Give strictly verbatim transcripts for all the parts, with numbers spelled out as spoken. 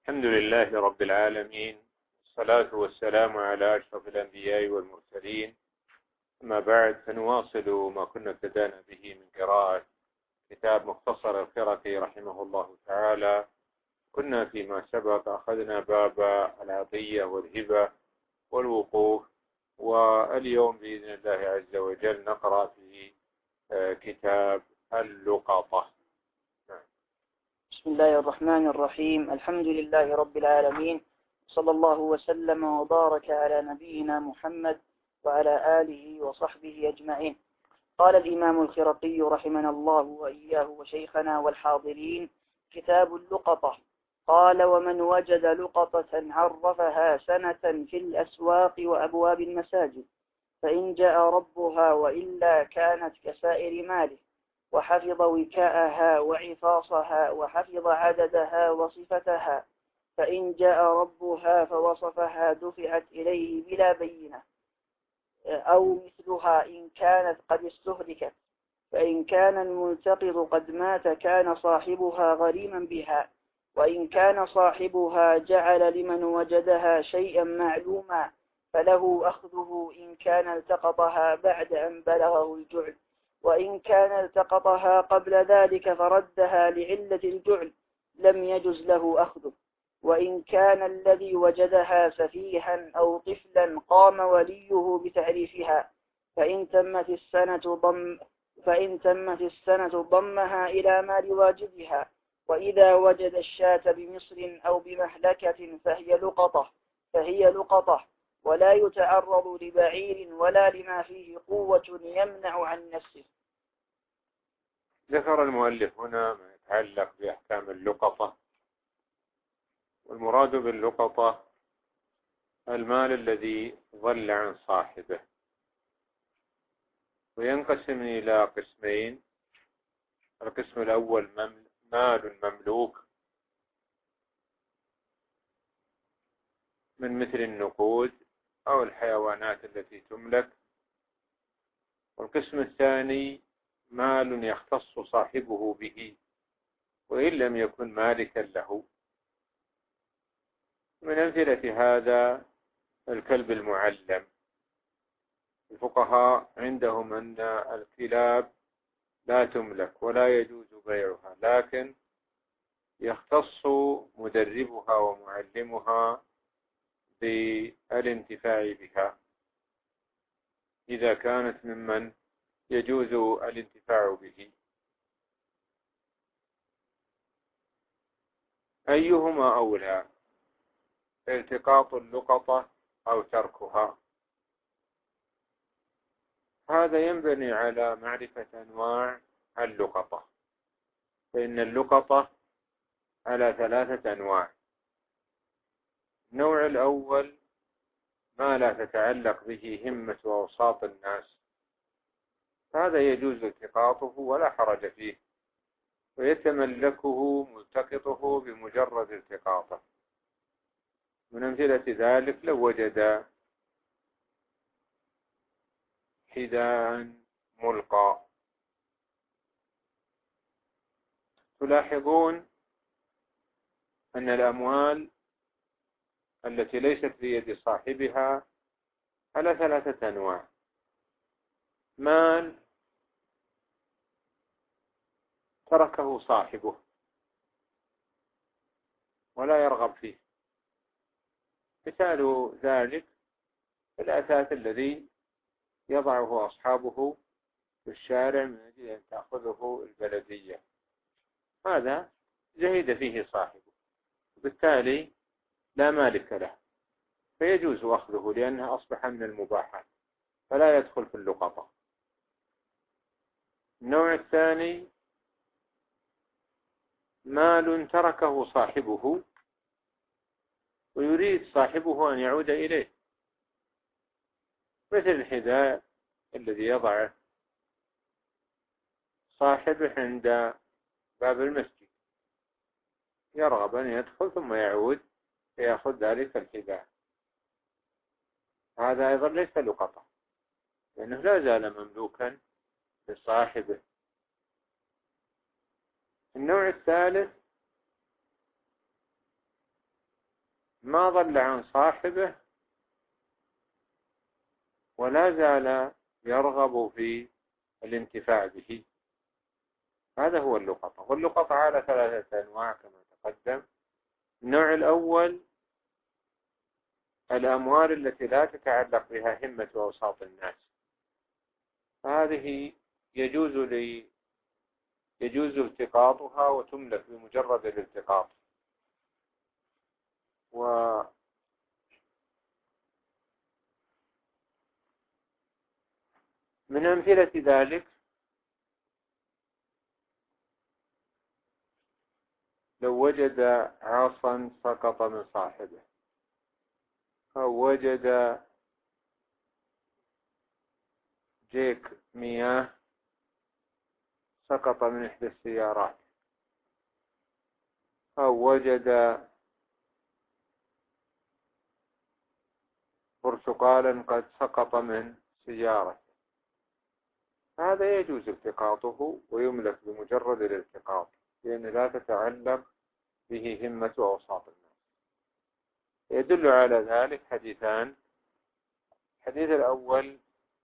الحمد لله رب العالمين، والصلاة والسلام على أشرف الأنبياء والمرسلين. أما بعد، فنواصل ما كنا ابتدأنا به من قراءة كتاب مختصر الخرقي رحمه الله تعالى. كنا فيما سبق أخذنا باب العطية والهبة والوقوف، واليوم بإذن الله عز وجل نقرأ في كتاب اللقطة. بسم الله الرحمن الرحيم. الحمد لله رب العالمين، صلى الله وسلم وبارك على نبينا محمد وعلى آله وصحبه أجمعين. قال الإمام الخرقي رحمنا الله وإياه وشيخنا والحاضرين: كتاب اللقطة. قال: ومن وجد لقطة عرفها سنة في الأسواق وأبواب المساجد، فإن جاء ربها وإلا كانت كسائر ماله، وحفظ وكاءها وعفاصها وحفظ عددها وصفتها، فإن جاء ربها فوصفها دفعت إليه بلا بينة، أو مثلها إن كانت قد استهلكت. فإن كان الملتقط قد مات كان صاحبها غريما بها، وإن كان صاحبها جعل لمن وجدها شيئا معلوما فله أخذه إن كان التقطها بعد أن بلغه الجعل، وإن كان التقطها قبل ذلك فردها لعلة الجعل لم يجز له أخذه. وإن كان الذي وجدها سفيها أو طفلا قام وليه بتعريفها، فإن تمت السنة ضم فإن تمت السنة ضمها إلى مال واجبها. وإذا وجد الشاة بمصر أو بمهلكة فهي لقطة فهي لقطة ولا يتعرض لبعير ولا لما فيه قوة يمنع عن نفسه. ذكر المؤلف هنا ما يتعلق بأحكام اللقطة، والمراد باللقطة المال الذي ضل عن صاحبه، وينقسم إلى قسمين. القسم الأول مال مملوك من مثل النقود أو الحيوانات التي تملك، والقسم الثاني مال يختص صاحبه به وإن لم يكن مالكا له. من أمثلة هذا الكلب المعلم. الفقهاء عندهم أن الكلاب لا تملك ولا يجوز بيعها، لكن يختص مدربها ومعلمها بالانتفاع بها إذا كانت ممن يجوز الانتفاع به. أيهما أولى، التقاط اللقطة أو تركها؟ هذا ينبني على معرفة أنواع اللقطة، فإن اللقطة على ثلاثة أنواع. النوع الأول ما لا تتعلق به همة وأوساط الناس، هذا يجوز التقاطه ولا حرج فيه، ويتملكه ملتقطه بمجرد التقاطه. من أمثلة ذلك لو وجد حذاء ملقى. تلاحظون أن الأموال التي ليست بيد صاحبها على ثلاثة أنواع. مال تركه صاحبه ولا يرغب فيه، مثال ذلك الأثاث الذي يضعه أصحابه في الشارع من أجل أن تأخذه البلدية، هذا زهد فيه صاحبه، وبالتالي لا مالك له، فيجوز أخذه لأنه أصبح من المباحات فلا يدخل في اللقطة. النوع الثاني مال تركه صاحبه ويريد صاحبه أن يعود إليه، مثل الحذاء الذي يضعه صاحبه عند باب المسجد، يرغب أن يدخل ثم يعود فيأخذ ذلك الحذاء، هذا أيضا ليس لقطة لأنه لا زال مملوكا لصاحبه. النوع الثالث ما ضل عن صاحبه ولا زال يرغب في الانتفاع به. هذا هو اللقطة. واللقطة على ثلاثة أنواع كما تقدم. النوع الأول الأموال التي لا تتعلق بها همة وأوساط الناس، هذه يجوز لي يجوز التقاطها وتملك بمجرد الالتقاط. ومن أمثلة ذلك لو وجد عصا سقط من صاحبه، أو وجد جيك مياه سقط من إحدى السيارات، أو وجد برتقالا قد سقط من سيارة، هذا يجوز التقاطه ويملك بمجرد الالتقاط، لأن لا تتعلق به همة أوساط الناس. يدل على ذلك حديثان. الحديث الأول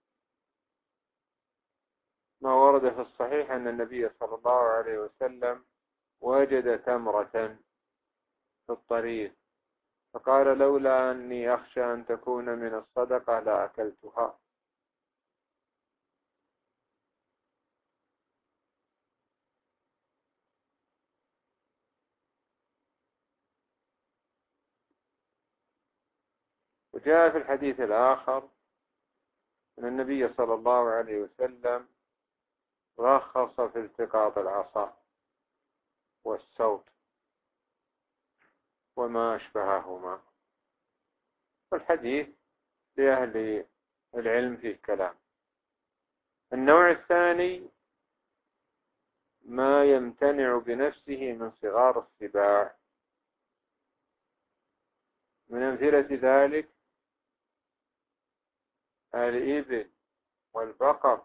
ما ورد في الصحيح أن النبي صلى الله عليه وسلم وجد تمرة في الطريق فقال لولا أني أخشى أن تكون من الصدقة لأكلتها. وجاء في الحديث الآخر أن النبي صلى الله عليه وسلم رخص في التقاط العصا والسوط وما أشبههما. والحديث لأهل العلم فيه كلام. النوع الثاني ما يمتنع بنفسه من صغار السباع. من أمثلة ذلك الإبل والبقر.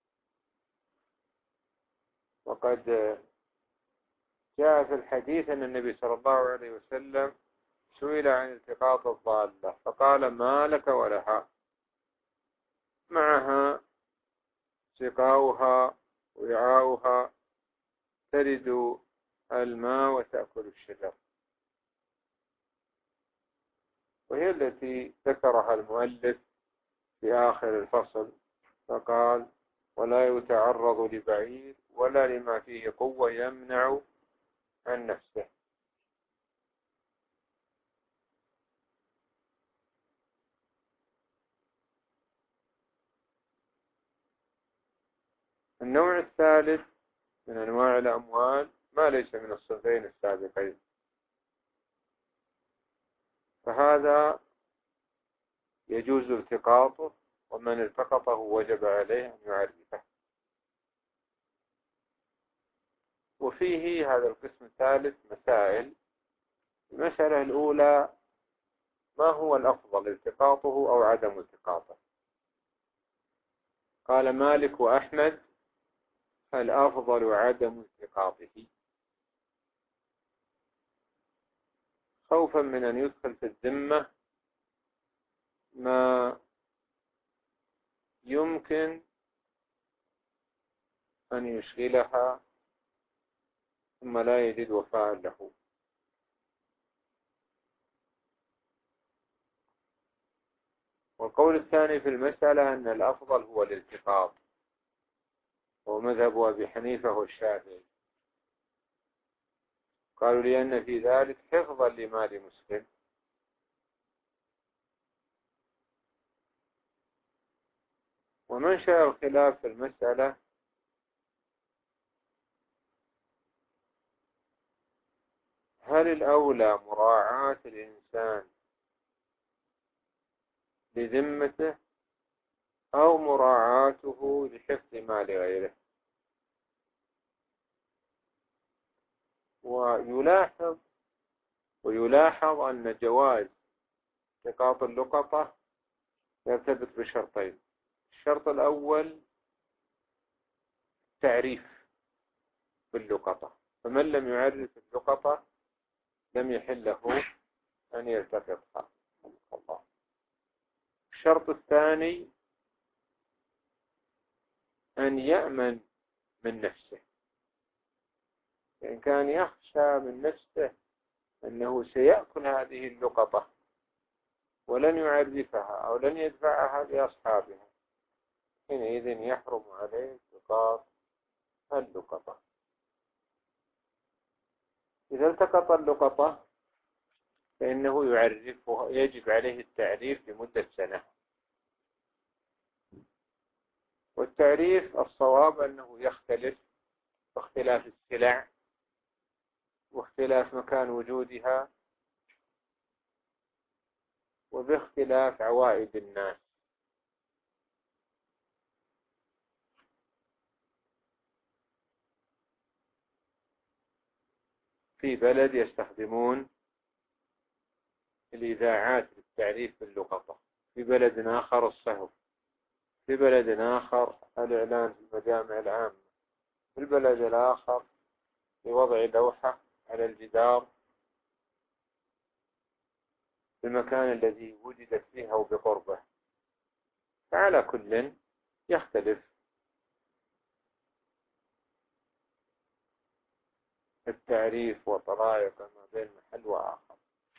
وقد جاء في الحديث أن النبي صلى الله عليه وسلم سئل عن التقاط الضالة فقال ما لك ولها، معها سقاؤها وعاؤها ترد الماء وتأكل الشجر. وهي التي ذكرها المؤلف في آخر الفصل فقال ولا يتعرض لبعير ولا لما فيه قوة يمنع عن نفسه. النوع الثالث من أنواع الأموال ما ليس من الصنفين السابقين، فهذا يجوز التقاطه، ومن التقطه وجب عليه أن يعرفه. وفيه هذا القسم الثالث مسائل. المسألة الأولى ما هو الأفضل التقاطه أو عدم التقاطه؟ قال مالك وأحمد الأفضل عدم التقاطه، خوفا من أن يدخل في الذمة ما يمكن أن يشغلها ثم لا يجد وفاء له. والقول الثاني في المسألة أن الأفضل هو الالتقاط، وهو مذهب أبي حنيفة والشافعي. قالوا لأن في ذلك حفظا لمال مسلم. ومنشأ الخلاف في المسألة هل الأولى مراعاة الإنسان لذمته أو مراعاته لحفظ مال غيره؟ ويلاحظ ويلاحظ أن جواز التقاط اللقطة يرتبط بشرطين. الشرط الأول تعريف باللقطة، فمن لم يعرف اللقطة لم يحل له أن يلتقطها. الله. الشرط الثاني أن يأمن من نفسه، إن كان يخشى من نفسه أنه سيأكل هذه اللقطة ولن يعرفها أو لن يدفعها لأصحابها، حينئذ يحرم عليه التقاط اللقطة. إذا التقط اللقطة فإنه يعرفها، يجب عليه التعريف لمدة سنة. والتعريف الصواب أنه يختلف باختلاف السلع واختلاف مكان وجودها وباختلاف عوائد الناس. في بلد يستخدمون الإذاعات للتعريف باللقطة، في بلد آخر الصحف، في بلد آخر الإعلان في المجامع العامة، في البلد الآخر لوضع لوحة على الجدار في المكان الذي وجدت فيه أو بقربه. فعلى كل يختلف التعريف وطرائق ما بين محل وآخر.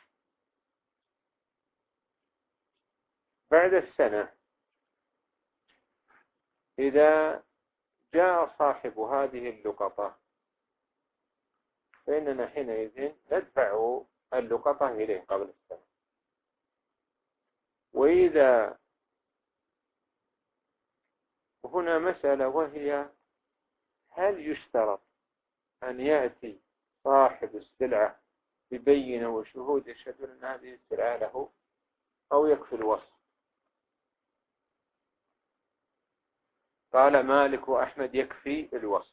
بعد السنة إذا جاء صاحب هذه اللقطة فإننا حينئذ ندفع اللقطة إليه قبل السنة. وإذا هنا مسألة وهي هل يشترط أن يأتي صاحب السلعة ببينة وشهود يشهدون أن هذه السلعة له أو يكفي الوصف؟ قال مالك وأحمد يكفي الوصف،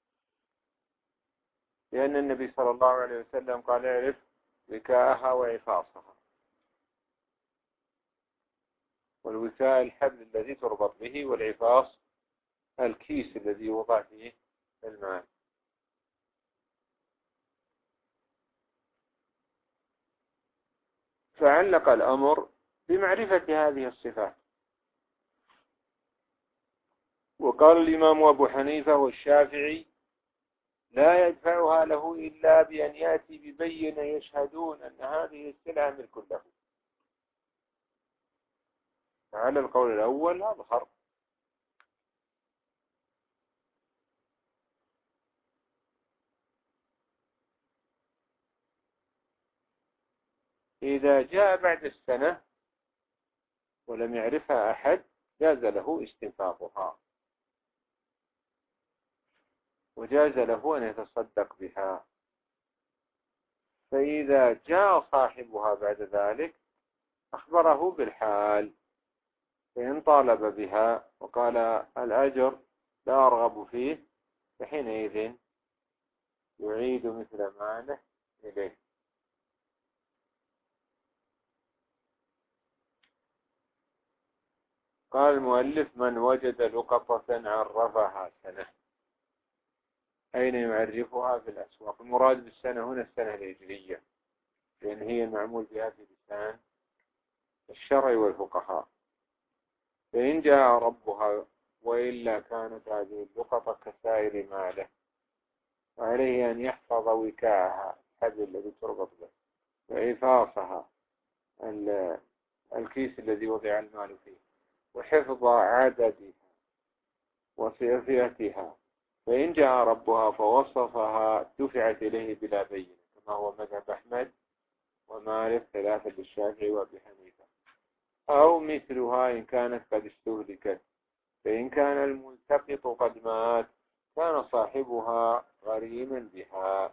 لأن النبي صلى الله عليه وسلم قال اعرف وكاءها وعفاصها. والوكاء الحبل الذي تربط به، والعفاص الكيس الذي يوضع فيه المال. فعلق الأمر بمعرفة هذه الصفات. وقال الإمام أبو حنيفة والشافعي لا يدفعها له إلا بأن يأتي ببينة يشهدون أن هذه السلعة ملك له. على القول الأول أظهر. إذا جاء بعد السنة ولم يعرفها أحد جاز له استنفاقها، وجاز له أن يتصدق بها. فإذا جاء صاحبها بعد ذلك أخبره بالحال، فإن طالب بها وقال الأجر لا أرغب فيه فحينئذ يعيد مثل ماله إليه. قال المؤلف من وجد لقطة عرفها سنة. أين يعرفها؟ في الأسواق. المراد بالسنة هنا السنة الهجرية، لأن هي المعمول بها في لسان الشرع والفقهاء. فإن جاء ربها وإلا كانت هذه اللقطة كسائر ماله، وعليه أن يحفظ وكاءها الحبل الذي تربط به، وعفاصها الكيس الذي وضع المال فيه، وحفظ عددها وصيغتها. فإن جاء ربها فوصفها دفعت إليه بلا بينة، كما هو مذهب أحمد ومالك خلافا للشافعي وأبي حنيفة. أو مثلها إن كانت قد استهلكت، فإن كان الملتقط قد مات كان صاحبها غريما بها.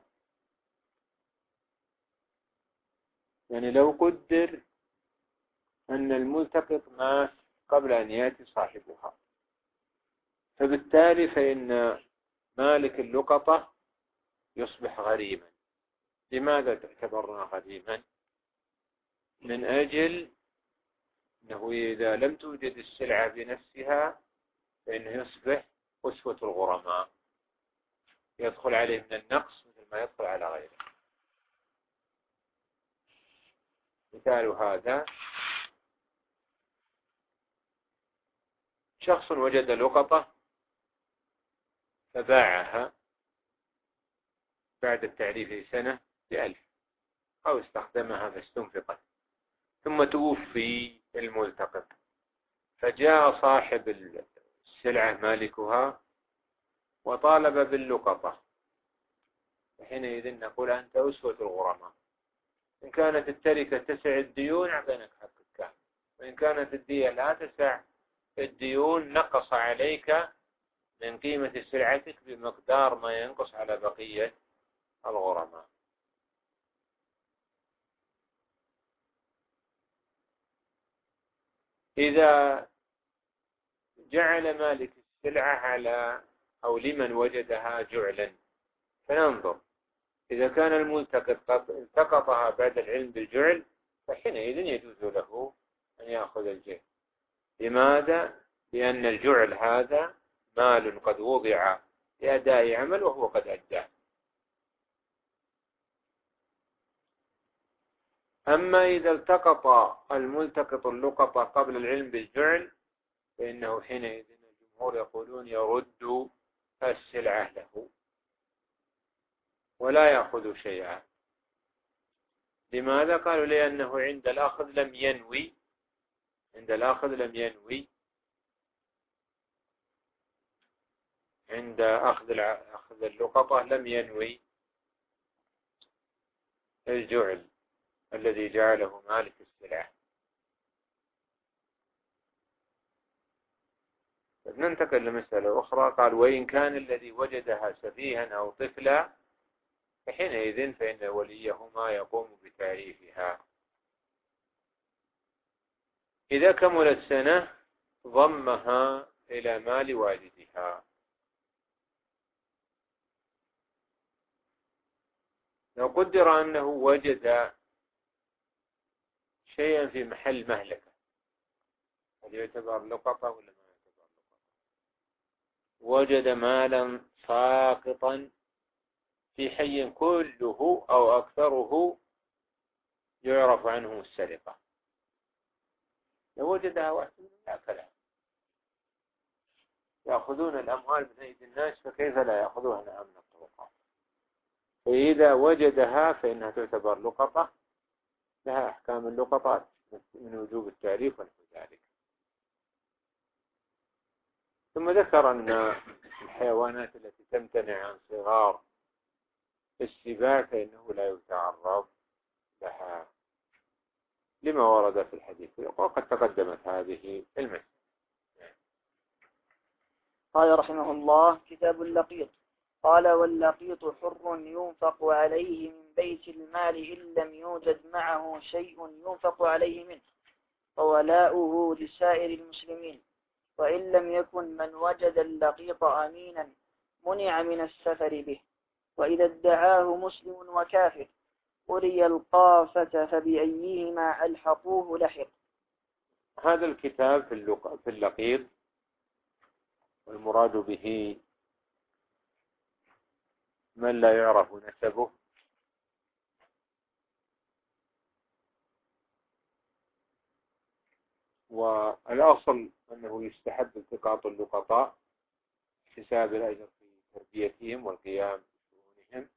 يعني لو قدر أن الملتقط مات قبل أن يأتي صاحبها، فبالتالي فإن مالك اللقطة يصبح غريما. لماذا تعتبرنا غريما؟ من أجل أنه إذا لم توجد السلعة بنفسها فإنه يصبح أسوة الغرماء، يدخل عليه من النقص مثل ما يدخل على غيره. مثال هذا شخص وجد لقطة فباعها بعد التعريف سنة بألف، أو استخدمها فاستنفقت، ثم توفي الملتقط، فجاء صاحب السلعة مالكها وطالب باللقطة، حينئذ نقول أنت أسوة الغرماء. إن كانت التركة تسع الديون أعطيناك حقك كامل، وإن كانت الدية لا تسع الديون نقص عليك من قيمة سلعتك بمقدار ما ينقص على بقية الغرماء. إذا جعل مالك السلعة على أو لمن وجدها جعلا، فننظر إذا كان الملتقط قد التقطها بعد العلم بالجعل فحينئذ يجوز له أن يأخذ الجهل. لماذا؟ لأن الجعل هذا مال قد وضع لأداء عمل وهو قد أداه. أما إذا التقط الملتقط اللقطة قبل العلم بالجعل فإنه حينئذ الجمهور يقولون يرد السلعة له ولا يأخذ شيئا. لماذا؟ قالوا لأنه عند الأخذ لم ينوي عند الأخذ لم ينوي عند أخذ أخذ اللقطة لم ينوي الجعل الذي جعله مالك السلعة. ننتقل لمسألة أخرى. قال وإن كان الذي وجدها سفيها أو طفلا فحينئذ فإن وليهما يقوم بتعريفها. إذا كملت سنة ضمها إلى مال والدها. لو قدر أنه وجد شيئا في محل مهلكة، هل يعتبر لقطة ولا ما يعتبر لقطة؟ وجد مالا ساقطا في حي كله أو أكثره يعرف عنه السرقة، لو وجدها واحد لا كلام، يأخذون الأموال من أيدي الناس فكيف لا يأخذوها من الطرقات. فإذا وجدها فإنها تعتبر لقطة، لها أحكام اللقطات من وجوب التعريف ونحو ذلك. ثم ذكر أن الحيوانات التي تمتنع عن صغار السباع فإنه لا يتعرض لها لما ورد في الحديث، وقد تقدمت هذه المسألة. قال رحمه الله: كتاب اللقيط. قال: واللقيط حر ينفق عليه من بيت المال إن لم يوجد معه شيء ينفق عليه منه، فولاؤه لسائر المسلمين، وإن لم يكن من وجد اللقيط أمينا منع من السفر به، وإذا ادعاه مسلم وكافر أري القافة فبأيهما ألحقوه لحق. هذا الكتاب في اللقيط، والمراد به من لا يعرف نسبه، والأصل أنه يستحب التقاط اللقطاء حساب الأجر في تربيتهم والقيام بشؤونهم.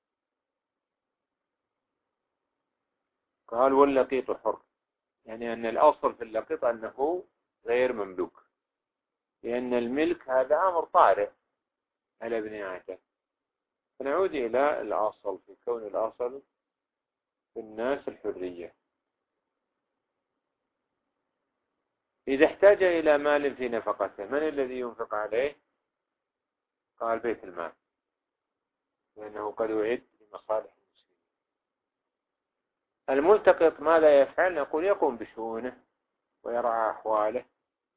قال واللقيط حر، يعني أن الأصل في اللقيط أنه غير مملوك، لأن الملك هذا أمر طارئ على ابن آدم. فنعود إلى الأصل في كون الأصل في الناس الحرية. إذا احتاج إلى مال في نفقته من الذي ينفق عليه؟ قال بيت المال، لأنه قد أعد لمصالح المسلمين. الملتقط ماذا يفعل؟ نقول يقوم بشؤونه ويرعى أحواله.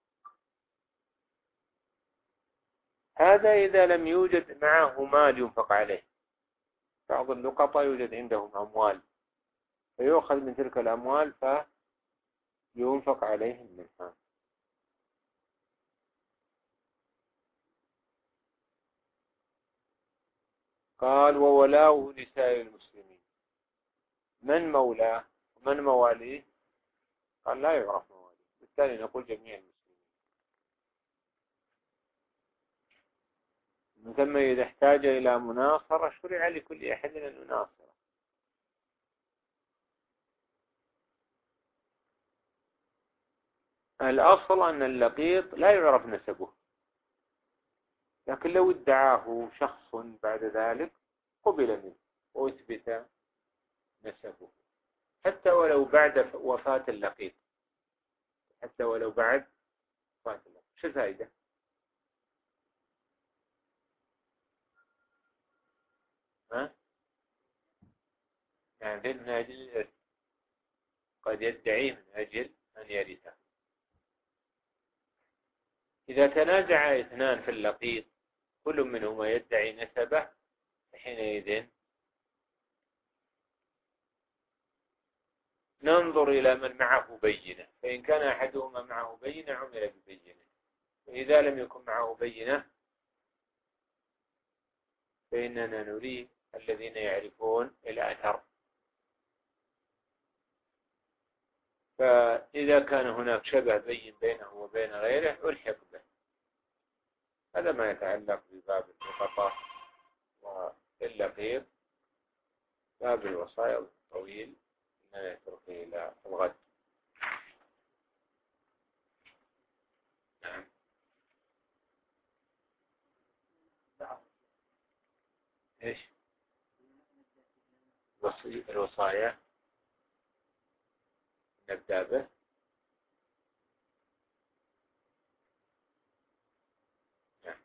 هذا إذا لم يوجد معه مال ينفق عليه. بعض اللقطاء يوجد عندهم أموال فيؤخذ من تلك الأموال فينفق عليهم منها. قال وولاؤه لسائر المسلمين. من مولاه؟ ومن مواليه؟ قال لا يعرف مواليه، بالتالي نقول جميع المسلمين. من ثم إذا احتاج إلى مناصرة شرع لكل أحد أن يناصره. الأصل أن اللقيط لا يعرف نسبه، لكن لو ادعاه شخص بعد ذلك قبل منه وأثبت نسبه، حتى ولو بعد وفاة اللقيط، حتى ولو بعد وفاة اللقيط. شو الفائدة؟ ها؟ يعني من أجل الإرث، قد يدعيه من أجل أن يرثه. إذا تنازع اثنان في اللقيط كل منهما يدعي نسبه، حينئذ ننظر إلى من معه بينة، فإن كان أحدهما معه بينة عمل ببينة، وإذا لم يكن معه بينة فإننا نريد الذين يعرفون الأثر. فإذا كان هناك شبه بين بينه وبين غيره ألحق به. هذا ما يتعلق بباب اللقطة واللقيط. باب الوصايا الطويل إننا نتركه إلى الغد. نعم. إيش الوصايا نبدأ به؟ نعم.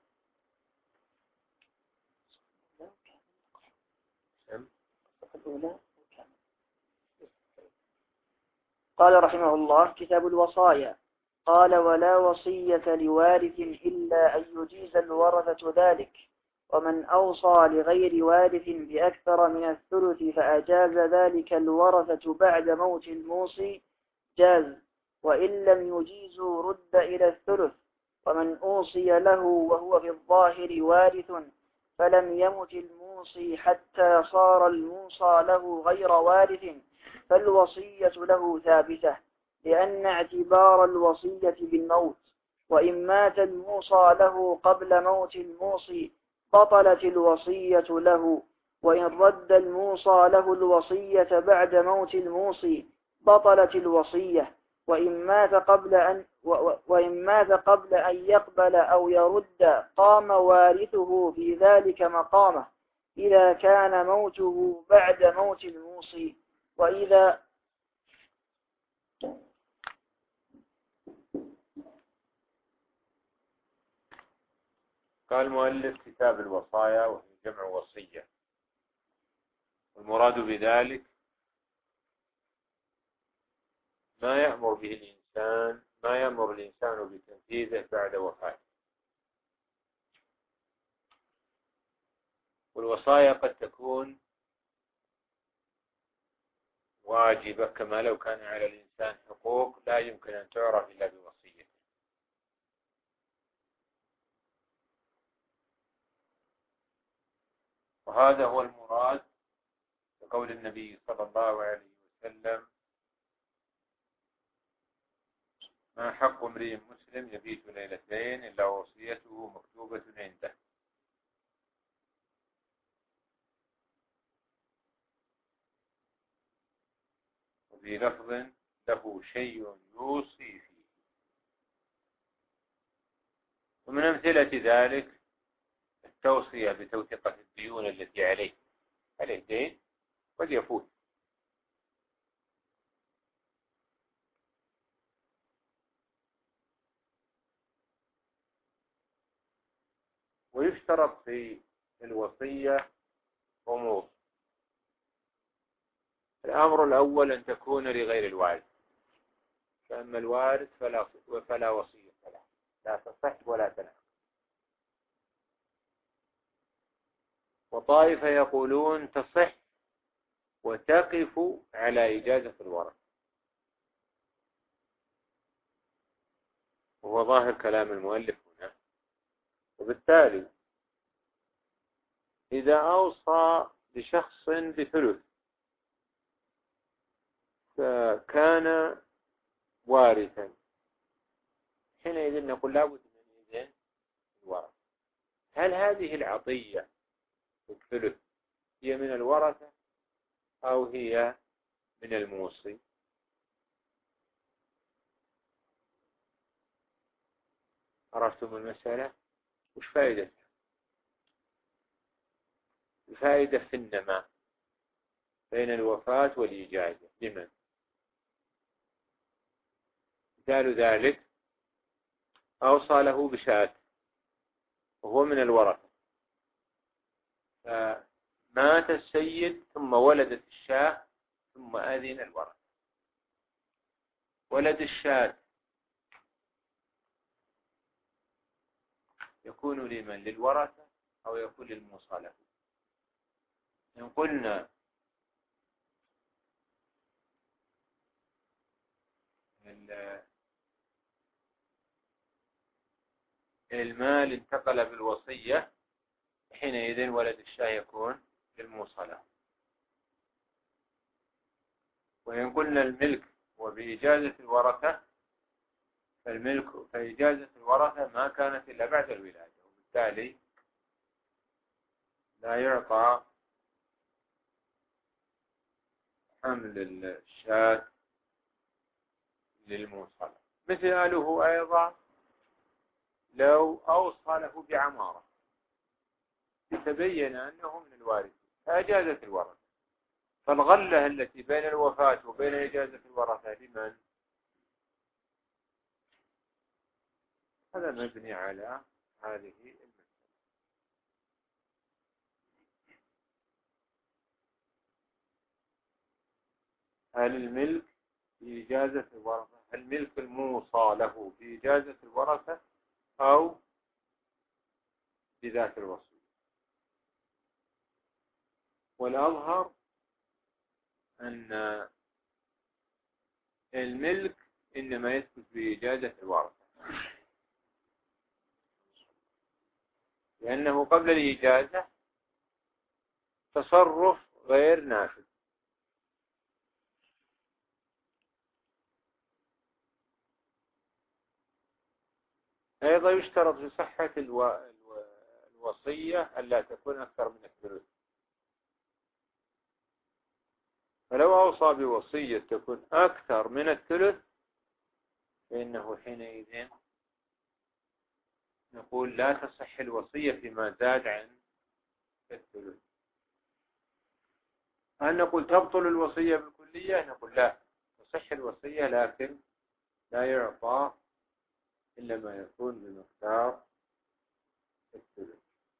قال رحمه الله: كتاب الوصايا. قال: ولا وصية لوارث إلا أن يجيز الورثة ذلك، ومن أوصى لغير وارث بأكثر من الثلث فأجاز ذلك الورثة بعد موت الموصي جاز، وإن لم يجيزوا رد إلى الثلث. ومن أوصي له وهو في الظاهر وارث فلم يمت الموصي حتى صار الموصى له غير وارث فالوصية له ثابتة، لأن اعتبار الوصية بالموت. وإن مات الموصى له قبل موت الموصي بطلت الوصية له، وإن رد الموصى له الوصية بعد موت الموصي بطلت الوصية. وإن مات قبل أن وإن مات قبل أن يقبل أو يرد قام وارثه في ذلك مقامه إذا كان موته بعد موت الموصي. وإذا قال المؤلف: كتاب الوصايا، وهي جمع وصية، والمراد بذلك ما يأمر به الإنسان ما يأمر الإنسان بتنفيذه بعد وفاته. والوصايا قد تكون واجبة، كما لو كان على الإنسان حقوق لا يمكن أن تعرف إلا بوصيته. وهذا هو المراد بقول النبي صلى الله عليه وسلم: ما حق امرئ مسلم يبيت ليلتين إلا وصيته مكتوبة عنده. وفي لفظ: له شيء يوصي فيه. ومن أمثلة ذلك التوصية بتوثيقة الديون التي عليه عليه دين قد يفوت. ويشترط في الوصية أمور. الأمر الأول أن تكون لغير الوارث، فأما الوارث فلا, فلا وصية له، لا تصح ولا تنعقد. وطائفة يقولون تصح وتقف على إجازة الورث، وهو ظاهر كلام المؤلف هنا. وبالتالي إذا أوصى لشخص بثلث كان وارثا، حينئذ نقول لابد من إذن الورثة. هل هذه العطية الثلث هي من الورثة أو هي من الموصي؟ عرفتم المسألة؟ وش فائدتها؟ الفائدة في النماء بين الوفاة والإجازة. لمن؟ مثال ذلك أوصى له بشاة وهو من الورثة، فمات السيد ثم ولدت الشاة ثم أذن الورثة. ولد الشاة يكون لمن؟ للورثة أو يكون للموصى له؟ إن قلنا المال انتقل بالوصية، حينئذ ولد الشاة يكون للموصى له. وإن قلنا الملك وبإجازة الورثة، فالملك فإجازة الورثة ما كانت إلا بعد الولادة، وبالتالي لا يعطى حمل الشاة للموصى له. مثاله أيضا لو أوصى له بعمارة تبين أنه من الوارث فأجازت الورثة، فالغلة التي بين الوفاة وبين إجازة الورثة لمن؟ هذا مبني على هذه المسألة. هل الملك بإجازة الورثة، هل ملك الموصى له بإجازة الورثة أو بذات الوصية؟ والأظهر أن الملك إنما يثبت بإجازة الورثة، لأنه قبل الإجازة تصرف غير نافذ. أيضا يشترط في صحة الو... الو... الوصية ألا تكون أكثر من الثلث، فلو أوصى بوصية تكون أكثر من الثلث فإنه حينئذ نقول لا تصح الوصية فيما زاد عن الثلث. هل نقول تبطل الوصية بالكلية؟ نقول لا، تصح الوصية لكن لا يعطى إلا ما يكون بمقدار الثلث.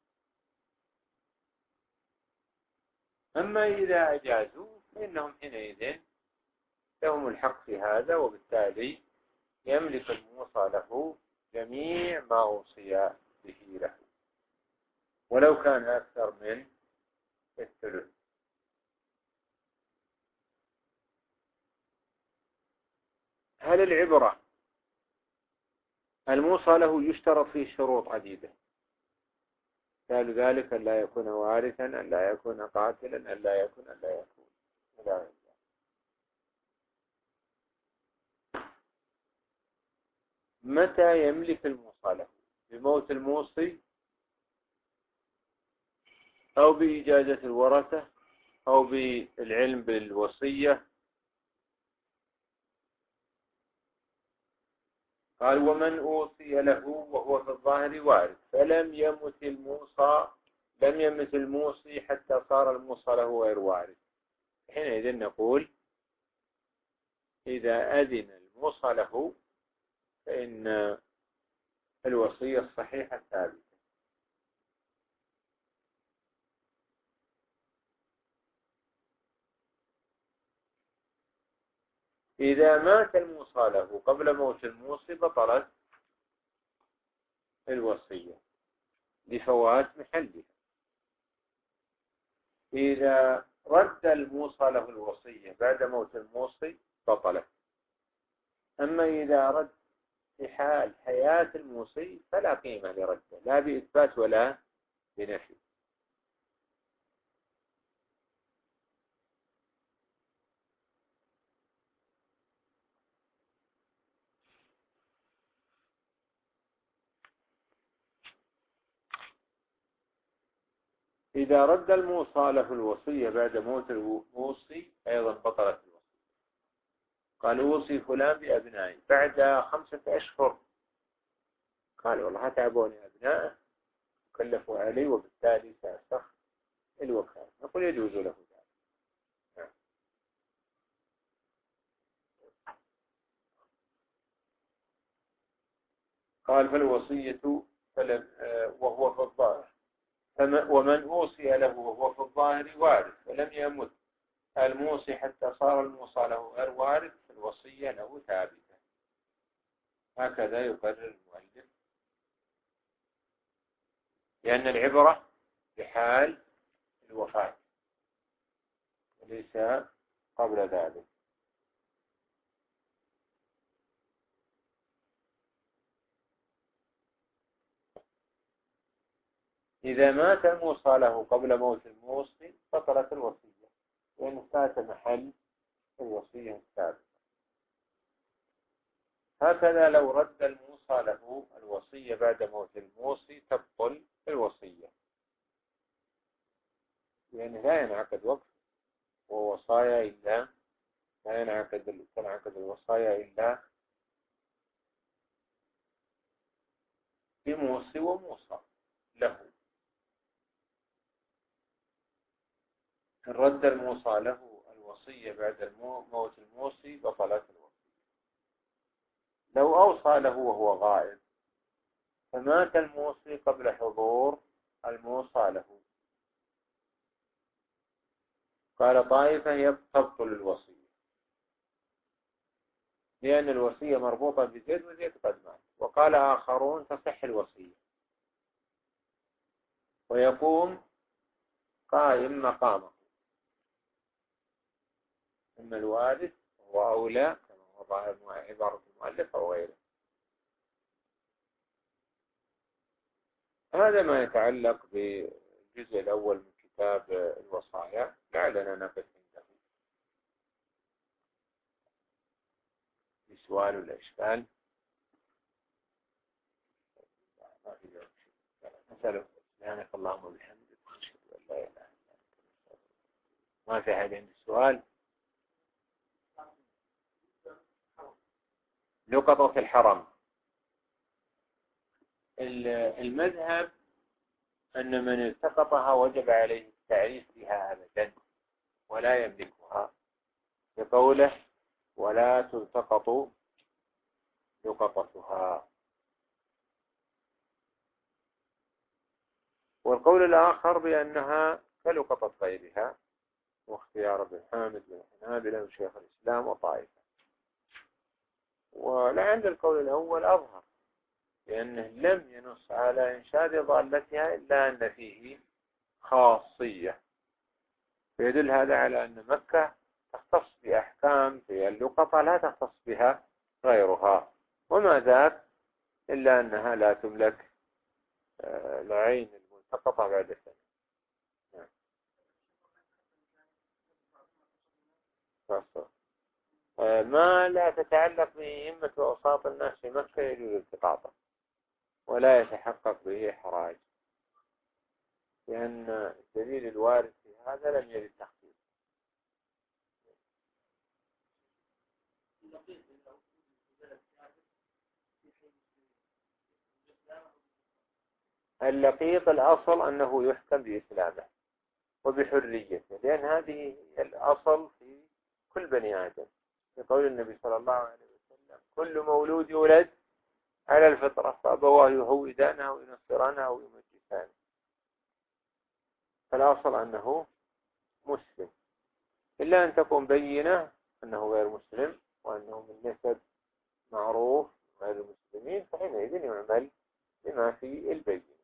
أما إذا أجازوا فإنهم حينئذ لهم الحق في هذا، وبالتالي يملك الموصى له جميع ما أوصي به له ولو كان أكثر من الثلث. هل العبرة الموصى له يشترط فيه شروط عديدة، قال ذلك أن لا يكون وارثا، أن لا يكون قاتلا، أن لا يكون أن لا يكون لا. متى يملك الموصى له؟ بموت الموصي أو بإجازة الورثة أو بالعلم بالوصية؟ قال ومن أوصي له وهو في الظاهر وارث فلم يمت الموصى لم يمت الموصي حتى صار الموصى له غير وارث، حينئذ نقول إذا أذن الموصى له فإن الوصية الصحيحة ثابتة. إذا مات الموصى له قبل موت الموصي بطلت الوصية لفوات محلها. إذا رد الموصى له الوصية بعد موت الموصي بطلت. أما إذا رد في حال حياة الموصي فلا قيمة لرده، لا بإثبات ولا بنفي. إذا رد الموصى له الوصية بعد موت الموصي أيضا بطلت الوصية. قال أوصي فلان بأبنائي، بعد خمسة أشهر قال والله تعبوني أبنائه كلفوا علي وبالتالي سأستخدم الوكالة، نقول يجوز له ذلك. نعم. قال فالوصية فلم وهو في الظاهر، ومن أوصي له وهو في الظاهر وارث ولم يمت الموصي حتى صار الموصى له غير وارث فالوصية له ثابتة. هكذا يقرر المؤلف، لأن العبرة بحال الوفاة وليس قبل ذلك. إذا مات الموصى له قبل موت الموصي بطلت الوصية، لأنه فات محل الوصية الثابتة. هكذا لو رد الموصى له الوصية بعد موت الموصي تبطل الوصية، لأنه لا ينعقد وقف ووصايا إلا لا ينعقد تنعقد الوصايا إلا بموصي وموصى له. إن رد الموصى له الوصية بعد موت الموصي بطلت الوصية. لو أوصى له وهو غائب فمات الموصي قبل حضور الموصى له، قال طائفة هي تبطل الوصية، لأن الوصية مربوطة بزيد وزيد قد مات. وقال آخرون تصح الوصية ويقوم قائم مقامه، إما الوارث هو أولى كما هو ظاهر عبارة المؤلف أو غيره. هذا ما يتعلق بالجزء الأول من كتاب الوصايا، لعلنا نقف عنده. السؤال والإشكال ما في جواب. نسأل سبحانك اللهم وبحمدك ونشهد أن لا إله إلا أنت. ما في أحد عنده سؤال؟ لقطة الحرم، المذهب أن من التقطها وجب عليه التعريف بها أبدا ولا يملكها، بقوله ولا تلتقط لقطتها. والقول الآخر بأنها كلقطة غيرها، واختيار ابن حامد بن حنابلة وشيخ الإسلام وطائفة. ولعل القول الأول أظهر، لأنه لم ينص على إنشاد ضالتها إلا أن فيه خاصية، فيدل هذا على أن مكة تختص بأحكام في اللقطة لا تختص بها غيرها، وما ذاك إلا أنها لا تملك العين الملتقطة بعد سنة. ما لا تتعلق بأئمة وأوساط الناس في مكة يجوز التقاطه ولا يتحقق به حراج، لأن الدليل الوارد في هذا لم يرد تخصيص. اللقيط الأصل أنه يحكم بإسلامه وبحريته، لأن هذه الأصل في كل بني آدم، يقول النبي صلى الله عليه وسلم كل مولود يولد على الفطرة فأبواه يهودانه أو ينصرانه أو يمجسانه، فالأصل أنه مسلم، إلا أن تكون بينة أنه غير مسلم وأنه من نسب معروف غير المسلمين، فحينئذ يعمل بما في البينة.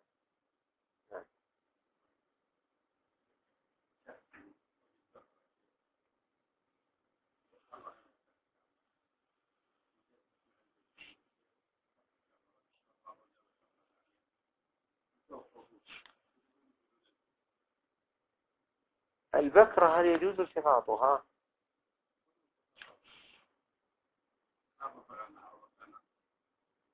البكرة هل يجوز التقاطها؟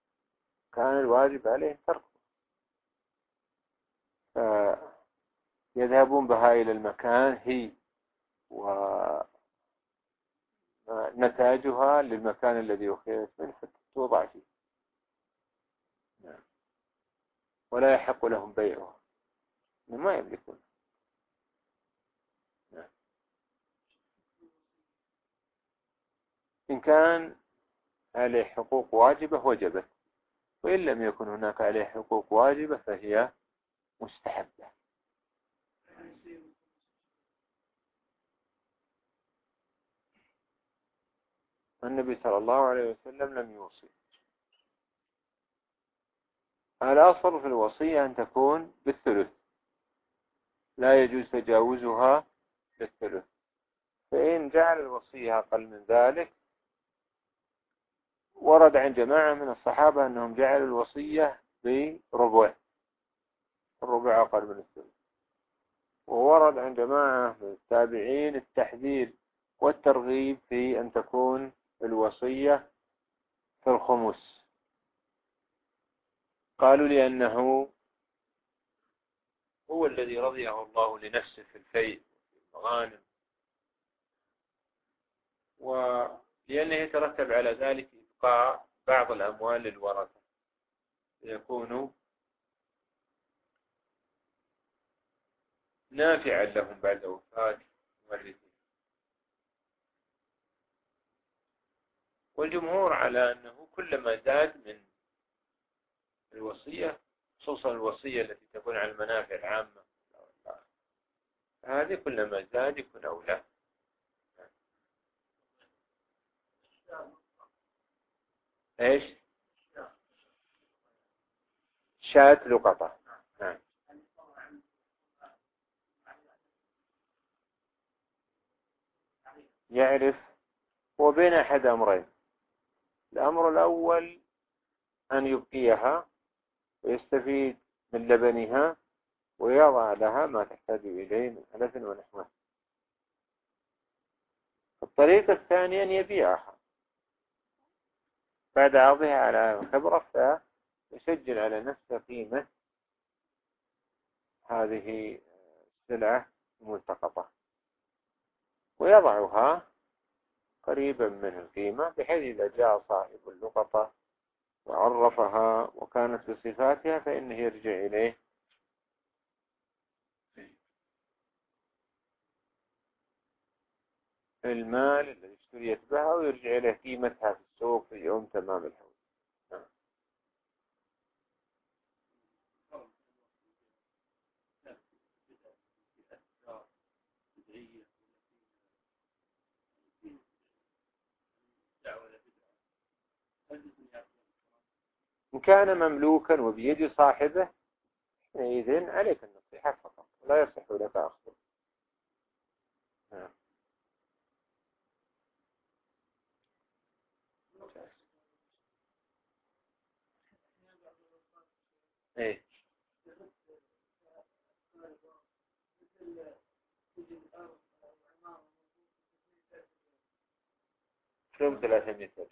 كان الواجب عليه تركه. يذهبون بها إلى المكان هي ونتاجها للمكان الذي أخذت منه فتوضع فيه، ولا يحق لهم بيعها، ما يملكون. إن كان عليه حقوق واجبة وجبت، وإن لم يكن هناك عليه حقوق واجبة فهي مستحبة. النبي صلى الله عليه وسلم لم يوصي. الأصل في الوصية أن تكون بالثلث، لا يجوز تجاوزها بالثلث، فإن جعل الوصية أقل من ذلك، ورد عن جماعة من الصحابة أنهم جعلوا الوصية بربع، الربع أقل من الثلث، وورد عن جماعة من التابعين التحذير والترغيب في أن تكون الوصية في الخمس. قالوا لأنه هو الذي رضيه الله لنفسه في الفيء في المغانم، ولأنه يترتب على ذلك إبقاء بعض الأموال للورثة ليكونوا نافعا لهم بعد وفاة مورثهم. والجمهور على أنه كلما زاد من الوصية، خصوصا الوصية التي تكون على المنافع العامة، هذه كلما زاد يكون أولى. إيش؟ شاة لقطة. نعم. يعرف وبين أحد أمرين: الأمر الأول أن يبقيها ويستفيد من لبنها ويضع لها ما تحتاج إليه من ألف ونحوه. الطريقة الثانية أن يبيعها بعد عرضها على الخبرة، فيسجل على نفسه قيمة هذه السلعة الملتقطة ويضعها قريبا من القيمة، بحيث إذا جاء صاحب اللقطة وعرفها وكانت بصفاتها فإنه يرجع إليه المال الذي اشتريت بها، ويرجع إليه قيمتها في السوق في يوم تمام الحول. إن كان مملوكا وبيد صاحبه إذن عليك النصيحة فقط، لا يصح لك أخذه. ايه شو ثلاثمية ألف؟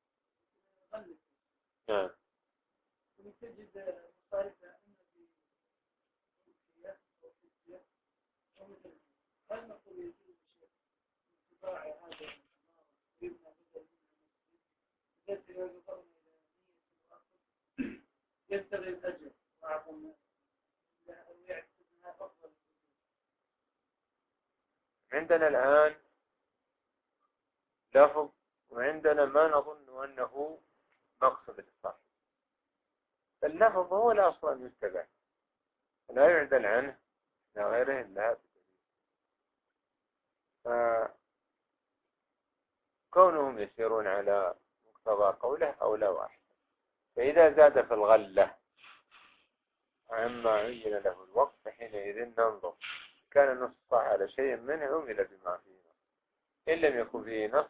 نعم. تجد مصارفة هل نقول يجوز اتباع هذا يبنى بدل يجسر ويقرن إلى نية يبتغي الأجر وعظم ويعتقدها أفضل. عندنا الآن لفظ، وعندنا ما نظن أنه مقصد للصاحب. اللفظ هو الأصل أن يتبع ولا يعدل عنه لغيره إلا فكونهم يسيرون على مقتضى قوله أو لا واحد. فإذا زاد في الغلة عما عين له الوقت فحينئذ ننظر كان النص على شيء منه عمل بما فيه نص، إن لم يكن فيه نص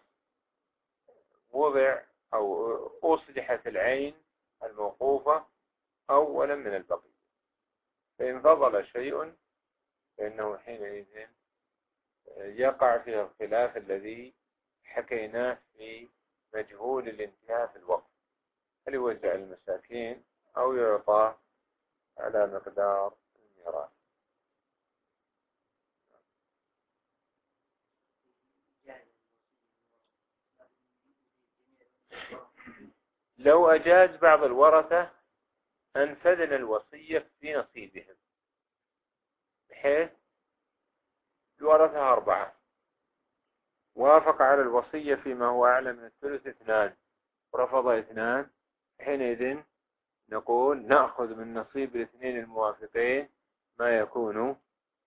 وضع أو أصلحت العين الموقوفة أولا من البقية. فإن فضل شيء فإنه حينئذ يقع فيه الخلاف الذي حكيناه في مجهول الانتهاء في الوقت، هل يوزع المساكين أو يعطى على مقدار الميراث. لو أجاز بعض الورثة أنفذنا الوصية في نصيبهم، بحيث الورثة أربعة، وافق على الوصية فيما هو أعلى من الثلث اثنان، ورفض اثنان، حينئذ نقول نأخذ من نصيب الاثنين الموافقين ما يكون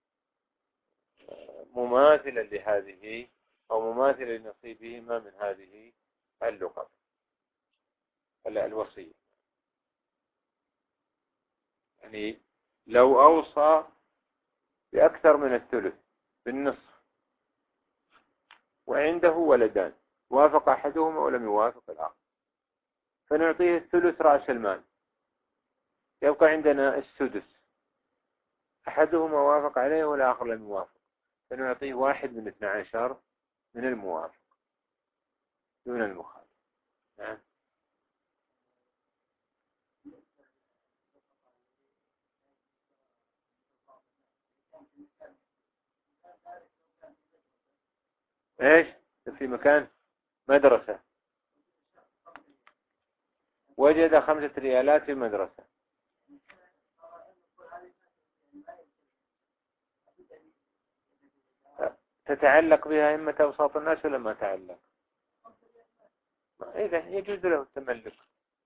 مماثلا لهذه أو مماثلا لنصيبهما من هذه اللقب الوصية. يعني لو أوصى بأكثر من الثلث بالنصف وعنده ولدان، وافق أحدهما ولم يوافق الآخر، فنعطيه الثلث رأس المال، يبقى عندنا السدس، أحدهما وافق عليه والآخر لم يوافق، فنعطيه واحد من اثنى عشر من الموافق دون المخالف. نعم. ايش في مكان مدرسة، وجد خمسة ريالات في مدرسة، تتعلق بها همة أوساط الناس ولا ما تعلق؟ إذا يجوز له التملك.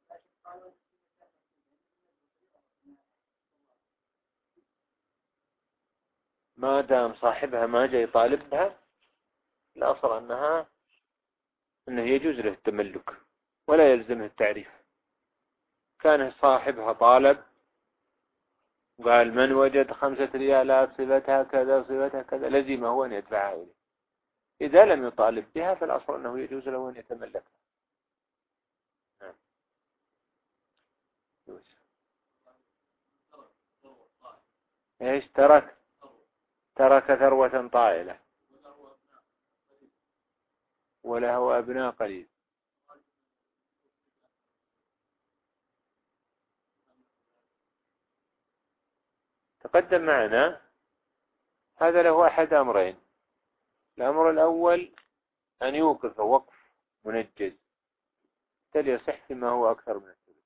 ما دام صاحبها ما جاي يطالب بها، الأصل أنها أنه يجوز له التملك ولا يلزمه التعريف. كان صاحبها طالب قال من وجد خمسة ريالات صفتها كذا صفتها كذا، لزمه أن يدفعها إليه. إذا لم يطالب بها فالأصل أنه يجوز له أن يتملكها. نعم. إيش ترك؟ ترك ثروة طائلة وله أبناء قليل. تقدم معنا هذا له أحد أمرين. الأمر الأول أن يوقف وقف منجز تل يصح فيما هو أكثر من الثلث.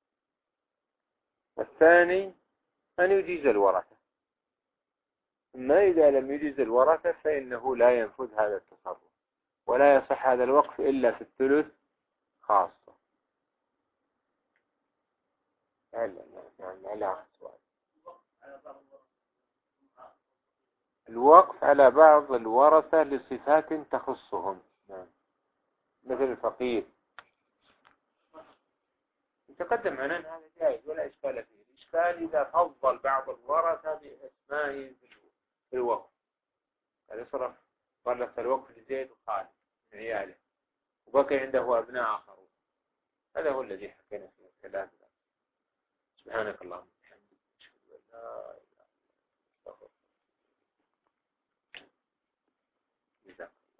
الثاني أن يجيز الورثة، أما إذا لم يجيز الورثة فإنه لا ينفذ هذا التصرف ولا يصح هذا الوقف إلا في الثلث خاصة. الوقف على بعض الورثة لصفات تخصهم، مثل الفقير. يتقدم معنا أن هذا جائز ولا إشكال فيه. الإشكال إذا فضل بعض الورثة بأسماء في الوقف، هذا صرف ورث الوقف لزيد وخالد من عياله وبقي عنده أبناء آخرون، هذا هو الذي حكينا فيه الكلام. سبحانك اللهم وبحمدك أشهد أن لا إله إلا أنت أستغفرك.